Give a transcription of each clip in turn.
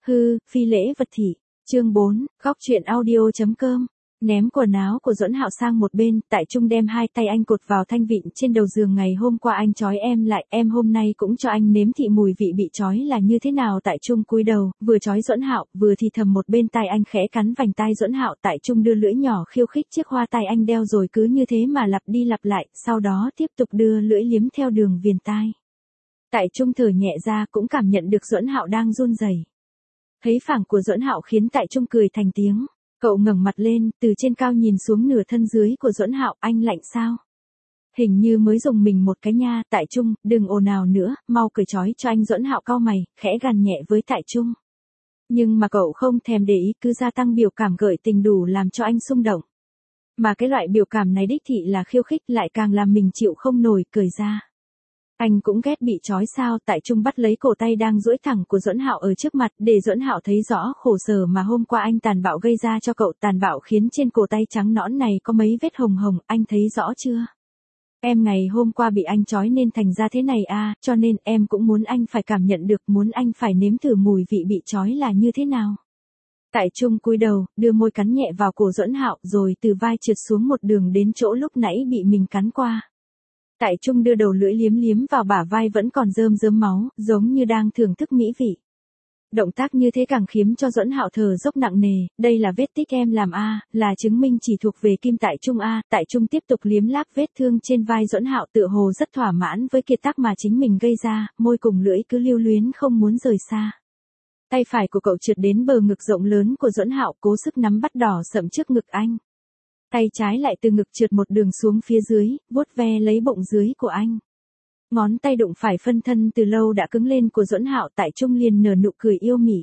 Phi lễ vật thị. Chương 4, góc truyện audio.com. Ném quần áo của Duẫn Hạo sang một bên, Tại Trung đem hai tay anh cột vào thanh vịn trên đầu giường. Ngày hôm qua anh trói em lại, em hôm nay cũng cho anh nếm thị mùi vị bị trói là như thế nào. Tại Trung cúi đầu, vừa trói Duẫn Hạo, vừa thì thầm một bên tai anh khẽ cắn vành tai Duẫn Hạo. Tại Trung đưa lưỡi nhỏ khiêu khích chiếc hoa tai anh đeo rồi cứ như thế mà lặp đi lặp lại, sau đó tiếp tục đưa lưỡi liếm theo đường viền tai. Tại Trung thở nhẹ ra, cũng cảm nhận được Duẫn Hạo đang run rẩy. Thấy phảng của Duẫn Hạo khiến Tại Trung cười thành tiếng. Cậu ngẩng mặt lên, từ trên cao nhìn xuống nửa thân dưới của Duẫn Hạo. Anh lạnh sao? Hình như mới dùng mình một cái nha. Tại Trung, đừng ồn ào nữa, mau cởi trói cho anh. Duẫn Hạo cau mày, khẽ gằn nhẹ với Tại Trung. Nhưng mà cậu không thèm để ý, cứ gia tăng biểu cảm gợi tình đủ làm cho anh xung động. Mà cái loại biểu cảm này đích thị là khiêu khích, lại càng làm mình chịu không nổi. Cởi ra. Anh cũng ghét bị trói sao? Tại Trung bắt lấy cổ tay đang duỗi thẳng của Duẫn Hạo ở trước mặt, để Duẫn Hạo thấy rõ khổ sở mà hôm qua anh tàn bạo gây ra cho cậu. Tàn bạo khiến trên cổ tay trắng nõn này có mấy vết hồng hồng, anh thấy rõ chưa? Em ngày hôm qua bị anh trói nên thành ra thế này à, cho nên em cũng muốn anh phải cảm nhận được, muốn anh phải nếm thử mùi vị bị trói là như thế nào. Tại Trung cúi đầu, đưa môi cắn nhẹ vào cổ Duẫn Hạo, rồi từ vai trượt xuống một đường đến chỗ lúc nãy bị mình cắn qua. Tại Trung đưa đầu lưỡi liếm liếm vào bả vai vẫn còn rơm rớm máu, giống như đang thưởng thức mỹ vị. Động tác như thế càng khiến cho Duẫn Hạo thở dốc nặng nề. Đây là vết tích em làm a, là chứng minh chỉ thuộc về Kim Tại Trung a. Tại Trung tiếp tục liếm láp vết thương trên vai Duẫn Hạo, tựa hồ rất thỏa mãn với kiệt tác mà chính mình gây ra, môi cùng lưỡi cứ lưu luyến không muốn rời xa. Tay phải của cậu trượt đến bờ ngực rộng lớn của Duẫn Hạo, cố sức nắm bắt đỏ sậm trước ngực anh. Tay trái lại từ ngực trượt một đường xuống phía dưới, vuốt ve lấy bụng dưới của anh. Ngón tay đụng phải phân thân từ lâu đã cứng lên của Duẫn Hạo. Tại Trung liền nở nụ cười yêu mị.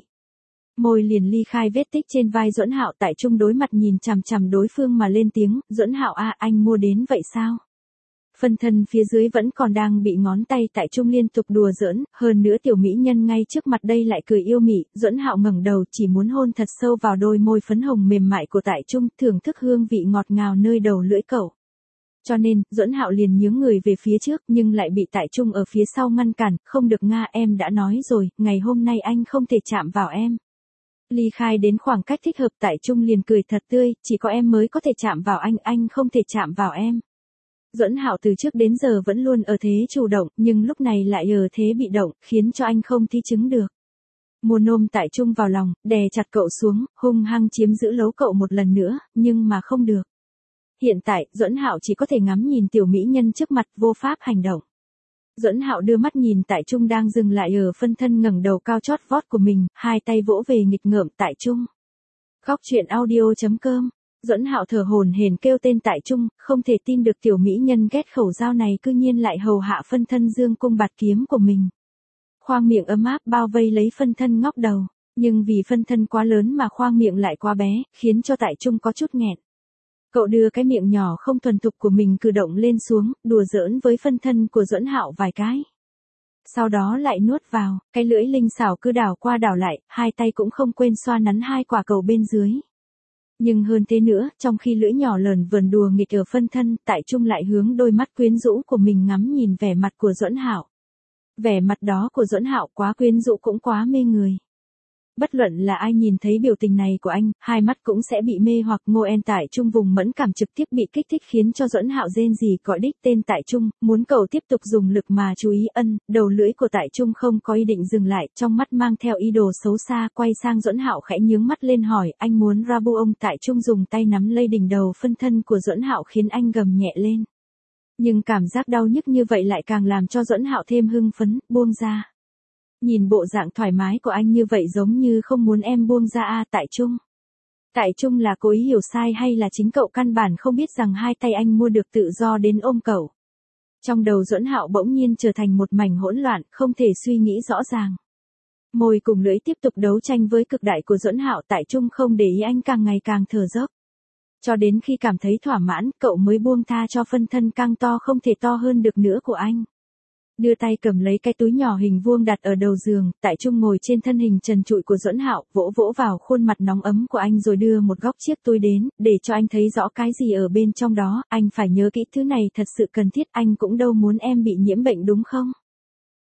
Môi liền ly khai vết tích trên vai Duẫn Hạo. Tại Trung đối mặt nhìn chằm chằm đối phương mà lên tiếng, Duẫn Hạo a, anh mua đến vậy sao? Phân thân phía dưới vẫn còn đang bị ngón tay Tại Trung liên tục đùa giỡn, hơn nữa tiểu mỹ nhân ngay trước mặt đây lại cười yêu mị. Duẫn Hạo ngẩng đầu chỉ muốn hôn thật sâu vào đôi môi phấn hồng mềm mại của Tại Trung, thưởng thức hương vị ngọt ngào nơi đầu lưỡi cậu. Cho nên, Duẫn Hạo liền nhướng người về phía trước, nhưng lại bị Tại Trung ở phía sau ngăn cản. Không được nga, em đã nói rồi, ngày hôm nay anh không thể chạm vào em. Ly khai đến khoảng cách thích hợp, Tại Trung liền cười thật tươi, chỉ có em mới có thể chạm vào anh không thể chạm vào em. Duẫn Hạo từ trước đến giờ vẫn luôn ở thế chủ động, nhưng lúc này lại ở thế bị động, khiến cho anh không thi chứng được. Muốn ôm Tại Trung vào lòng, đè chặt cậu xuống, hung hăng chiếm giữ lấu cậu một lần nữa, nhưng mà không được. Hiện tại, Duẫn Hạo chỉ có thể ngắm nhìn tiểu mỹ nhân trước mặt, vô pháp hành động. Duẫn Hạo đưa mắt nhìn Tại Trung đang dừng lại ở phân thân ngẩng đầu cao chót vót của mình, hai tay vỗ về nghịch ngợm Tại Trung. Góc truyện audio.com. Duẫn Hạo thở hổn hển kêu tên Tại Trung, không thể tin được tiểu mỹ nhân ghét khẩu dao này cư nhiên lại hầu hạ phân thân dương cung bạt kiếm của mình. Khoang miệng ấm áp bao vây lấy phân thân ngóc đầu, nhưng vì phân thân quá lớn mà khoang miệng lại quá bé, khiến cho Tại Trung có chút nghẹn. Cậu đưa cái miệng nhỏ không thuần thục của mình cử động lên xuống, đùa giỡn với phân thân của Duẫn Hạo vài cái. Sau đó lại nuốt vào, cái lưỡi linh xảo cứ đảo qua đảo lại, hai tay cũng không quên xoa nắn hai quả cầu bên dưới. Nhưng hơn thế nữa, trong khi lưỡi nhỏ lờn vờn đùa nghịch ở phân thân, Tại Trung lại hướng đôi mắt quyến rũ của mình ngắm nhìn vẻ mặt của Duẫn Hạo. Vẻ mặt đó của Duẫn Hạo quá quyến rũ cũng quá mê người. Bất luận là ai nhìn thấy biểu tình này của anh, hai mắt cũng sẽ bị mê hoặc. Tại Trung vùng mẫn cảm trực tiếp bị kích thích khiến cho Duẫn Hạo rên rỉ gọi đích tên Tại Trung, muốn cậu tiếp tục dùng lực mà chú ý. Đầu lưỡi của Tại Trung không có ý định dừng lại, trong mắt mang theo ý đồ xấu xa, quay sang Duẫn Hạo khẽ nhướng mắt lên hỏi, anh muốn rabu ông? Tại Trung dùng tay nắm lấy đỉnh đầu phân thân của Duẫn Hạo khiến anh gầm nhẹ lên. Nhưng cảm giác đau nhức như vậy lại càng làm cho Duẫn Hạo thêm hưng phấn, buông ra. Nhìn bộ dạng thoải mái của anh như vậy giống như không muốn em buông ra a. Tại Trung. Tại Trung là cố ý hiểu sai hay là chính cậu căn bản không biết rằng hai tay anh mua được tự do đến ôm cậu. Trong đầu Duẫn Hạo bỗng nhiên trở thành một mảnh hỗn loạn, không thể suy nghĩ rõ ràng. Môi cùng lưỡi tiếp tục đấu tranh với cực đại của Duẫn Hạo. Tại Trung không để ý anh càng ngày càng thở dốc. Cho đến khi cảm thấy thỏa mãn, cậu mới buông tha cho phân thân càng to không thể to hơn được nữa của anh. Đưa tay cầm lấy cái túi nhỏ hình vuông đặt ở đầu giường, Tại Trung ngồi trên thân hình trần trụi của Duẫn Hạo, vỗ vỗ vào khuôn mặt nóng ấm của anh rồi đưa một góc chiếc túi đến, để cho anh thấy rõ cái gì ở bên trong đó. Anh phải nhớ kỹ, thứ này thật sự cần thiết, anh cũng đâu muốn em bị nhiễm bệnh đúng không?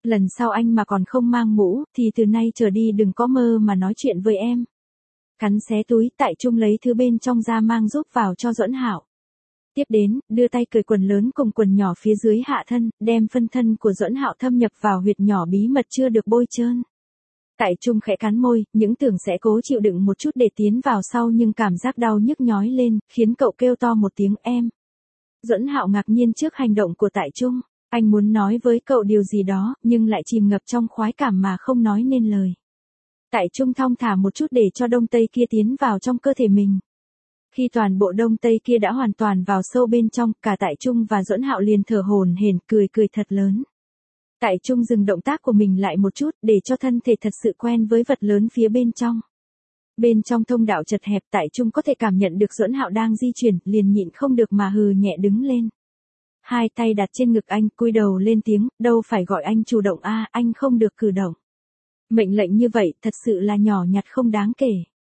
Lần sau anh mà còn không mang mũ, thì từ nay trở đi đừng có mơ mà nói chuyện với em. Cắn xé túi, Tại Trung lấy thứ bên trong ra mang giúp vào cho Duẫn Hạo. Tiếp đến, đưa tay cởi quần lớn cùng quần nhỏ phía dưới hạ thân, đem phân thân của Duẫn Hạo thâm nhập vào huyệt nhỏ bí mật chưa được bôi trơn. Tại Trung khẽ cắn môi, những tưởng sẽ cố chịu đựng một chút để tiến vào sau nhưng cảm giác đau nhức nhói lên, khiến cậu kêu to một tiếng em. Duẫn Hạo ngạc nhiên trước hành động của Tại Trung, anh muốn nói với cậu điều gì đó, nhưng lại chìm ngập trong khoái cảm mà không nói nên lời. Tại Trung thong thả một chút để cho đông tây kia tiến vào trong cơ thể mình. Khi toàn bộ đông tây kia đã hoàn toàn vào sâu bên trong, cả Tại Trung và Duẫn Hạo liền thở hổn hển cười thật lớn. Tại Trung dừng động tác của mình lại một chút để cho thân thể thật sự quen với vật lớn phía bên trong. Bên trong thông đạo chật hẹp, Tại Trung có thể cảm nhận được Duẫn Hạo đang di chuyển, liền nhịn không được mà hừ nhẹ đứng lên. Hai tay đặt trên ngực anh, cúi đầu lên tiếng, đâu phải gọi anh chủ động a, anh không được cử động. Mệnh lệnh như vậy thật sự là nhỏ nhặt không đáng kể.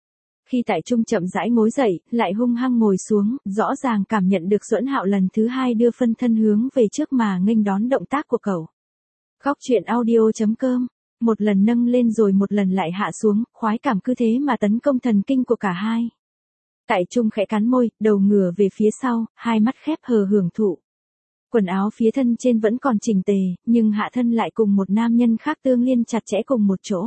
Khi Tại Trung chậm rãi ngồi dậy, lại hung hăng ngồi xuống, rõ ràng cảm nhận được Duẫn Hạo lần thứ hai đưa phân thân hướng về trước mà nghênh đón động tác của cậu. Khóc chuyện audio.com, một lần nâng lên rồi một lần lại hạ xuống, khoái cảm cứ thế mà tấn công thần kinh của cả hai. Tại Trung khẽ cắn môi, đầu ngửa về phía sau, hai mắt khép hờ hưởng thụ. Quần áo phía thân trên vẫn còn chỉnh tề, nhưng hạ thân lại cùng một nam nhân khác tương liên chặt chẽ cùng một chỗ.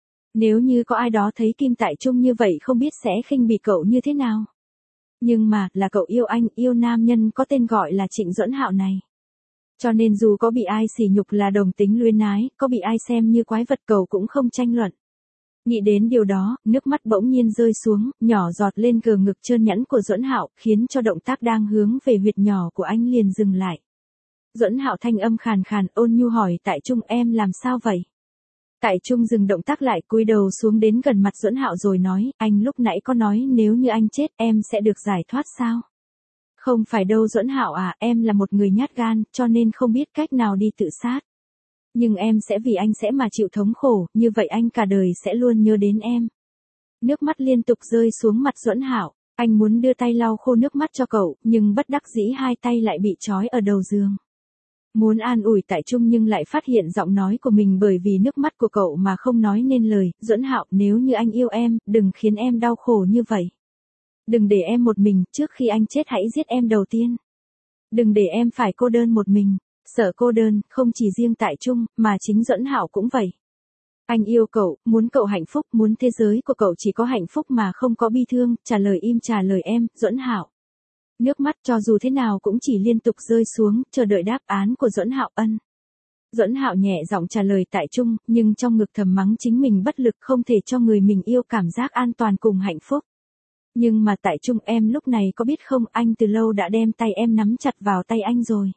Nếu như có ai đó thấy Kim Tại Trung như vậy không biết sẽ khinh bỉ cậu như thế nào. Nhưng mà, là cậu yêu anh, yêu nam nhân có tên gọi là Trịnh Duẫn Hạo này. Cho nên dù có bị ai sỉ nhục là đồng tính luyến ái, có bị ai xem như quái vật cậu cũng không tranh luận. Nghĩ đến điều đó, nước mắt bỗng nhiên rơi xuống, nhỏ giọt lên cờ ngực trơn nhẵn của Duẫn Hạo, khiến cho động tác đang hướng về huyệt nhỏ của anh liền dừng lại. Duẫn Hạo thanh âm khàn khàn ôn nhu hỏi Tại Trung em làm sao vậy? Tại Trung dừng động tác lại cúi đầu xuống đến gần mặt Duẫn Hạo rồi nói, anh lúc nãy có nói nếu như anh chết em sẽ được giải thoát sao? Không phải đâu Duẫn Hạo à, em là một người nhát gan, cho nên không biết cách nào đi tự sát. Nhưng em sẽ vì anh sẽ mà chịu thống khổ, như vậy anh cả đời sẽ luôn nhớ đến em. Nước mắt liên tục rơi xuống mặt Duẫn Hạo, anh muốn đưa tay lau khô nước mắt cho cậu, nhưng bất đắc dĩ hai tay lại bị trói ở đầu giường. Muốn an ủi Tại Trung nhưng lại phát hiện giọng nói của mình bởi vì nước mắt của cậu mà không nói nên lời. Duẫn Hạo, nếu như anh yêu em, đừng khiến em đau khổ như vậy. Đừng để em một mình, trước khi anh chết hãy giết em đầu tiên. Đừng để em phải cô đơn một mình. Sợ cô đơn, không chỉ riêng Tại Trung, mà chính Duẫn Hạo cũng vậy. Anh yêu cậu, muốn cậu hạnh phúc, muốn thế giới của cậu chỉ có hạnh phúc mà không có bi thương, trả lời im trả lời em, Duẫn Hạo. Nước mắt cho dù thế nào cũng chỉ liên tục rơi xuống, chờ đợi đáp án của Duẫn Hạo ân. Duẫn Hạo nhẹ giọng trả lời Tại Trung, nhưng trong ngực thầm mắng chính mình bất lực không thể cho người mình yêu cảm giác an toàn cùng hạnh phúc. Nhưng mà Tại Trung em lúc này có biết không, anh từ lâu đã đem tay em nắm chặt vào tay anh rồi.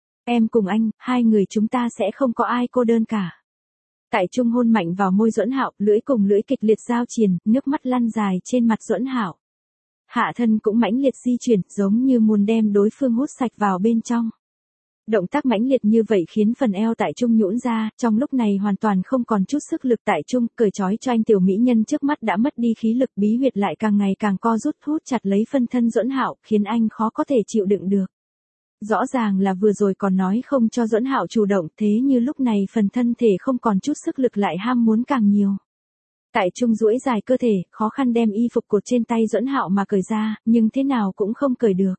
Em cùng anh, hai người chúng ta sẽ không có ai cô đơn cả. Tại Trung hôn mạnh vào môi Duẫn Hạo, lưỡi cùng lưỡi kịch liệt giao triền, nước mắt lăn dài trên mặt Duẫn Hạo. Hạ thân cũng mãnh liệt di chuyển, giống như muốn đem đối phương hút sạch vào bên trong. Động tác mãnh liệt như vậy khiến phần eo Tại Trung nhũn ra, trong lúc này hoàn toàn không còn chút sức lực. Tại Trung cởi trói cho anh tiểu mỹ nhân trước mắt đã mất đi khí lực, bí huyệt lại càng ngày càng co rút hút chặt lấy phân thân Duẫn Hạo, khiến anh khó có thể chịu đựng được. Rõ ràng là vừa rồi còn nói không cho Duẫn Hạo chủ động, thế như lúc này phần thân thể không còn chút sức lực lại ham muốn càng nhiều. Tại Trung duỗi dài cơ thể, khó khăn đem y phục cột trên tay Duẫn Hạo mà cởi ra, nhưng thế nào cũng không cởi được.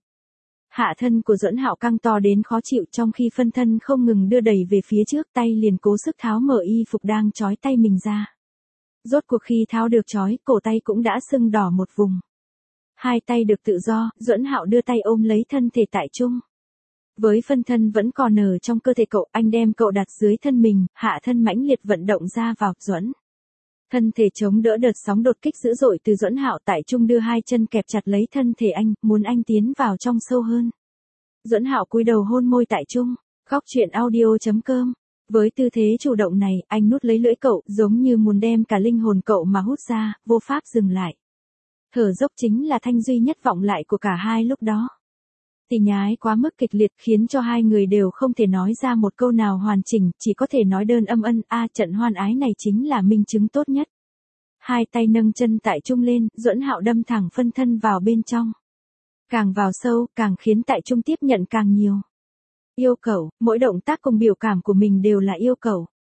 Hạ thân của Duẫn Hạo căng to đến khó chịu, trong khi phân thân không ngừng đưa đẩy về phía trước, tay liền cố sức tháo mở y phục đang trói tay mình ra. Rốt cuộc khi tháo được trói, cổ tay cũng đã sưng đỏ một vùng. Hai tay được tự do, Duẫn Hạo đưa tay ôm lấy thân thể Tại Trung. Với phân thân vẫn còn ở trong cơ thể cậu, anh đem cậu đặt dưới thân mình, hạ thân mãnh liệt vận động ra vào Duẫn. Thân thể chống đỡ đợt sóng đột kích dữ dội từ Duẫn Hạo. Tại Trung đưa hai chân kẹp chặt lấy thân thể anh, muốn anh tiến vào trong sâu hơn. Duẫn Hạo cúi đầu hôn môi Tại Trung. Khóc chuyện audio.com. Với tư thế chủ động này, anh nuốt lấy lưỡi cậu, giống như muốn đem cả linh hồn cậu mà hút ra, vô pháp dừng lại. Thở dốc chính là thanh duy nhất vọng lại của cả hai lúc đó. Tình ái quá mức kịch liệt khiến cho hai người đều không thể nói ra một câu nào hoàn chỉnh, chỉ có thể nói đơn âm ân trận hoan ái này chính là minh chứng tốt nhất. Hai tay nâng chân Tại Trung lên, Duẫn Hạo đâm thẳng phân thân vào bên trong. Càng vào sâu, càng khiến Tại Trung tiếp nhận càng nhiều. Yêu cầu, mỗi động tác cùng biểu cảm của mình đều là yêu cầu.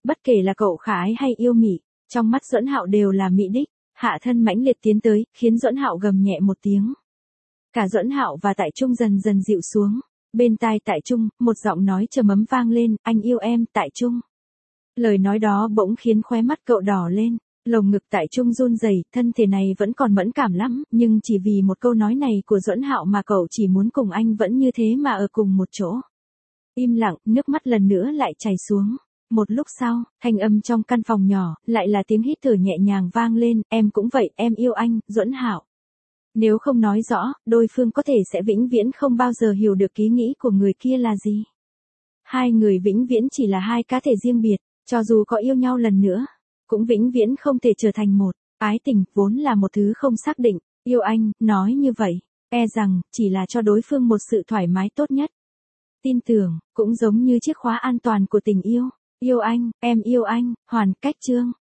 Bất kể là cậu khả ái hay yêu mị, trong mắt Duẫn Hạo đều là mỹ đích. Hạ thân mãnh liệt tiến tới, khiến Duẫn Hạo gầm nhẹ một tiếng. Cả Duẫn Hạo và Tại Trung dần dần dịu xuống. Bên tai Tại Trung, một giọng nói trầm ấm vang lên, anh yêu em, Tại Trung. Lời nói đó bỗng khiến khóe mắt cậu đỏ lên. Lồng ngực Tại Trung run rẩy, thân thể này vẫn còn mẫn cảm lắm, nhưng chỉ vì một câu nói này của Duẫn Hạo mà cậu chỉ muốn cùng anh vẫn như thế mà ở cùng một chỗ. Im lặng, nước mắt lần nữa lại chảy xuống. Một lúc sau, thanh âm trong căn phòng nhỏ, lại là tiếng hít thở nhẹ nhàng vang lên, em cũng vậy, em yêu anh, Duẫn Hạo. Nếu không nói rõ, đối phương có thể sẽ vĩnh viễn không bao giờ hiểu được ý nghĩ của người kia là gì. Hai người vĩnh viễn chỉ là hai cá thể riêng biệt, cho dù có yêu nhau lần nữa, cũng vĩnh viễn không thể trở thành một. Ái tình vốn là một thứ không xác định, yêu anh, nói như vậy, e rằng chỉ là cho đối phương một sự thoải mái tốt nhất. Tin tưởng, cũng giống như chiếc khóa an toàn của tình yêu. Yêu anh, em yêu anh, hoàn cách chương.